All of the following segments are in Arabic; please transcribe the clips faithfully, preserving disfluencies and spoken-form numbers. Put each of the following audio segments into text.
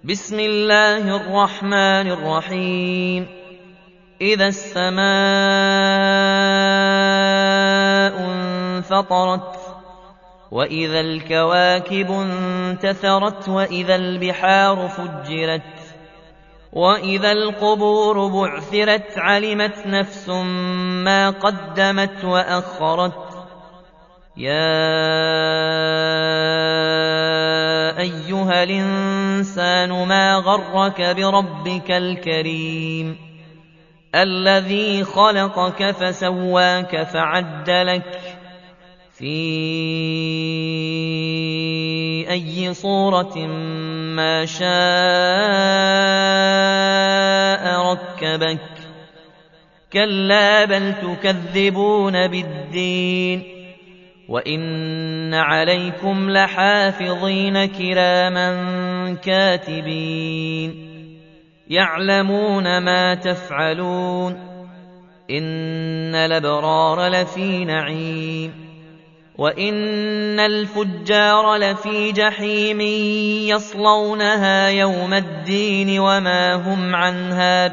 بسم الله الرحمن الرحيم إذا السماء انفطرت وإذا الكواكب انتثرت وإذا البحار فجرت وإذا القبور بعثرت علمت نفس ما قدمت وأخرت يا أيها الإنسان ما غرك بربك الكريم الذي خلقك فسواك فعدلك في أي صورة ما شاء ركبك كلا بل تكذبون بالدين وإن عليكم لحافظين كراما كاتبين يعلمون ما تفعلون إن الأبرار لفي نعيم وإن الفجار لفي جحيم يصلونها يوم الدين وما هم عنها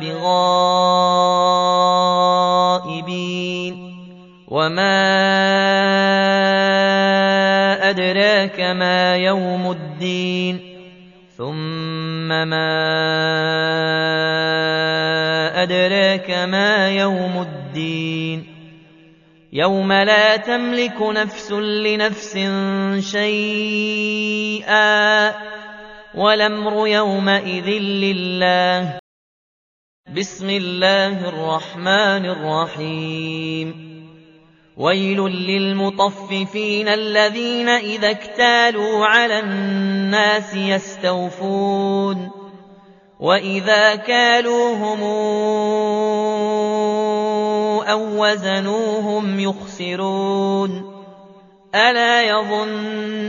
بغائبين وما أدراك ما يوم الدين ثم ما أدراك ما يوم الدين يوم لا تملك نفس لنفس شيئا والأمر يومئذ لله بسم الله الرحمن الرحيم ويل للمطففين الذين إذا اكتالوا على الناس يستوفون وإذا كالوهم أو وزنوهم يخسرون ألا يظن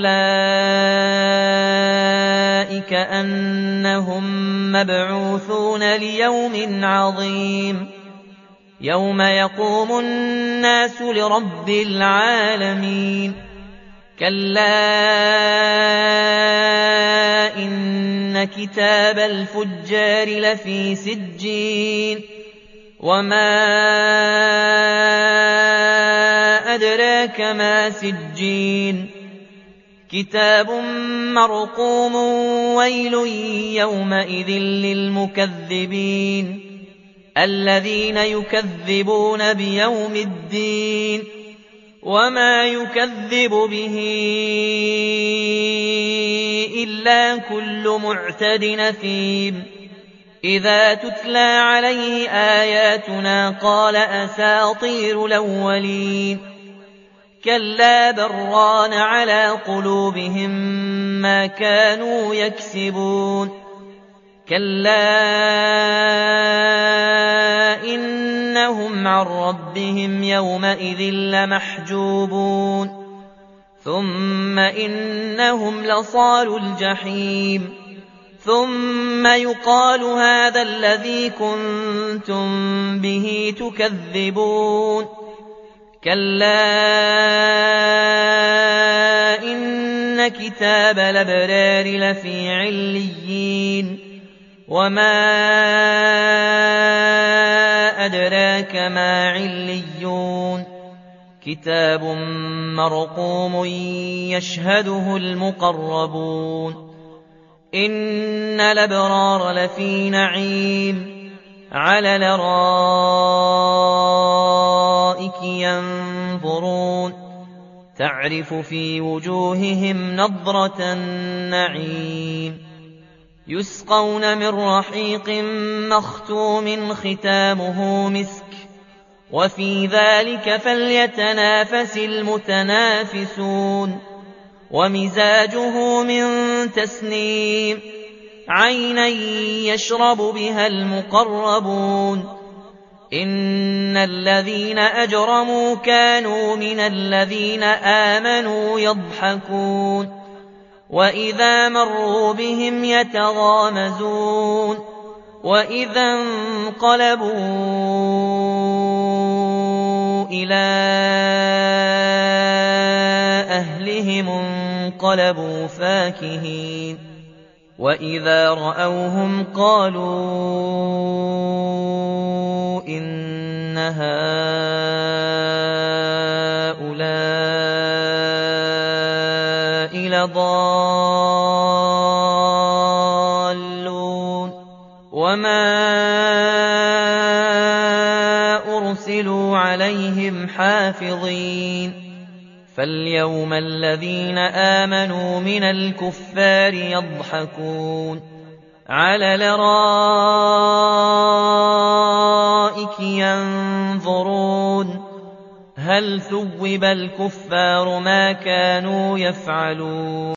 أولئك أنهم مبعوثون ليوم عظيم يوم يقوم الناس لرب العالمين كلا إن كتاب الفجار لفي سجين وما أدراك ما سجين كتاب مرقوم ويل يومئذ للمكذبين الذين يكذبون بيوم الدين وما يكذب به إلا كل معتد أثيم إذا تتلى عليه آياتنا قال أساطير الأولين كلا بران على قلوبهم ما كانوا يكسبون كلا إنهم عن ربهم يومئذ لمحجوبون ثم إنهم لصالو الجحيم ثم يقال هذا الذي كنتم به تكذبون كلا إن كتاب الأبرار لفي عليين وما أدراك ما عليون كتاب مرقوم يشهده المقربون إن الأبرار لفي نعيم على الأرائك ينظرون تعرف في وجوههم نضرة النعيم يسقون من رحيق مختوم ختامه مسك وفي ذلك فليتنافس المتنافسون ومزاجه من تسنيم عينا يشرب بها المقربون إن الذين أجرموا كانوا من الذين آمنوا يضحكون وإذا مروا بهم يتغامزون وإذا انقلبوا إلى أهلهم انقلبوا فاكهين وَإِذَا رَأَوْهُمْ قَالُوا إِنَّ هَٰؤُلَاءِ لَضَالُّونَ وَمَا أُرْسِلُوا عَلَيْهِمْ حَافِظِينَ فَالْيَوْمَ الَّذِينَ آمَنُوا مِنَ الْكُفَّارِ يَضْحَكُونَ عَلَى الْأَرَائِكِ يَنظُرُونَ هَلْ ثُوِّبَ الْكُفَّارُ مَا كَانُوا يَفْعَلُونَ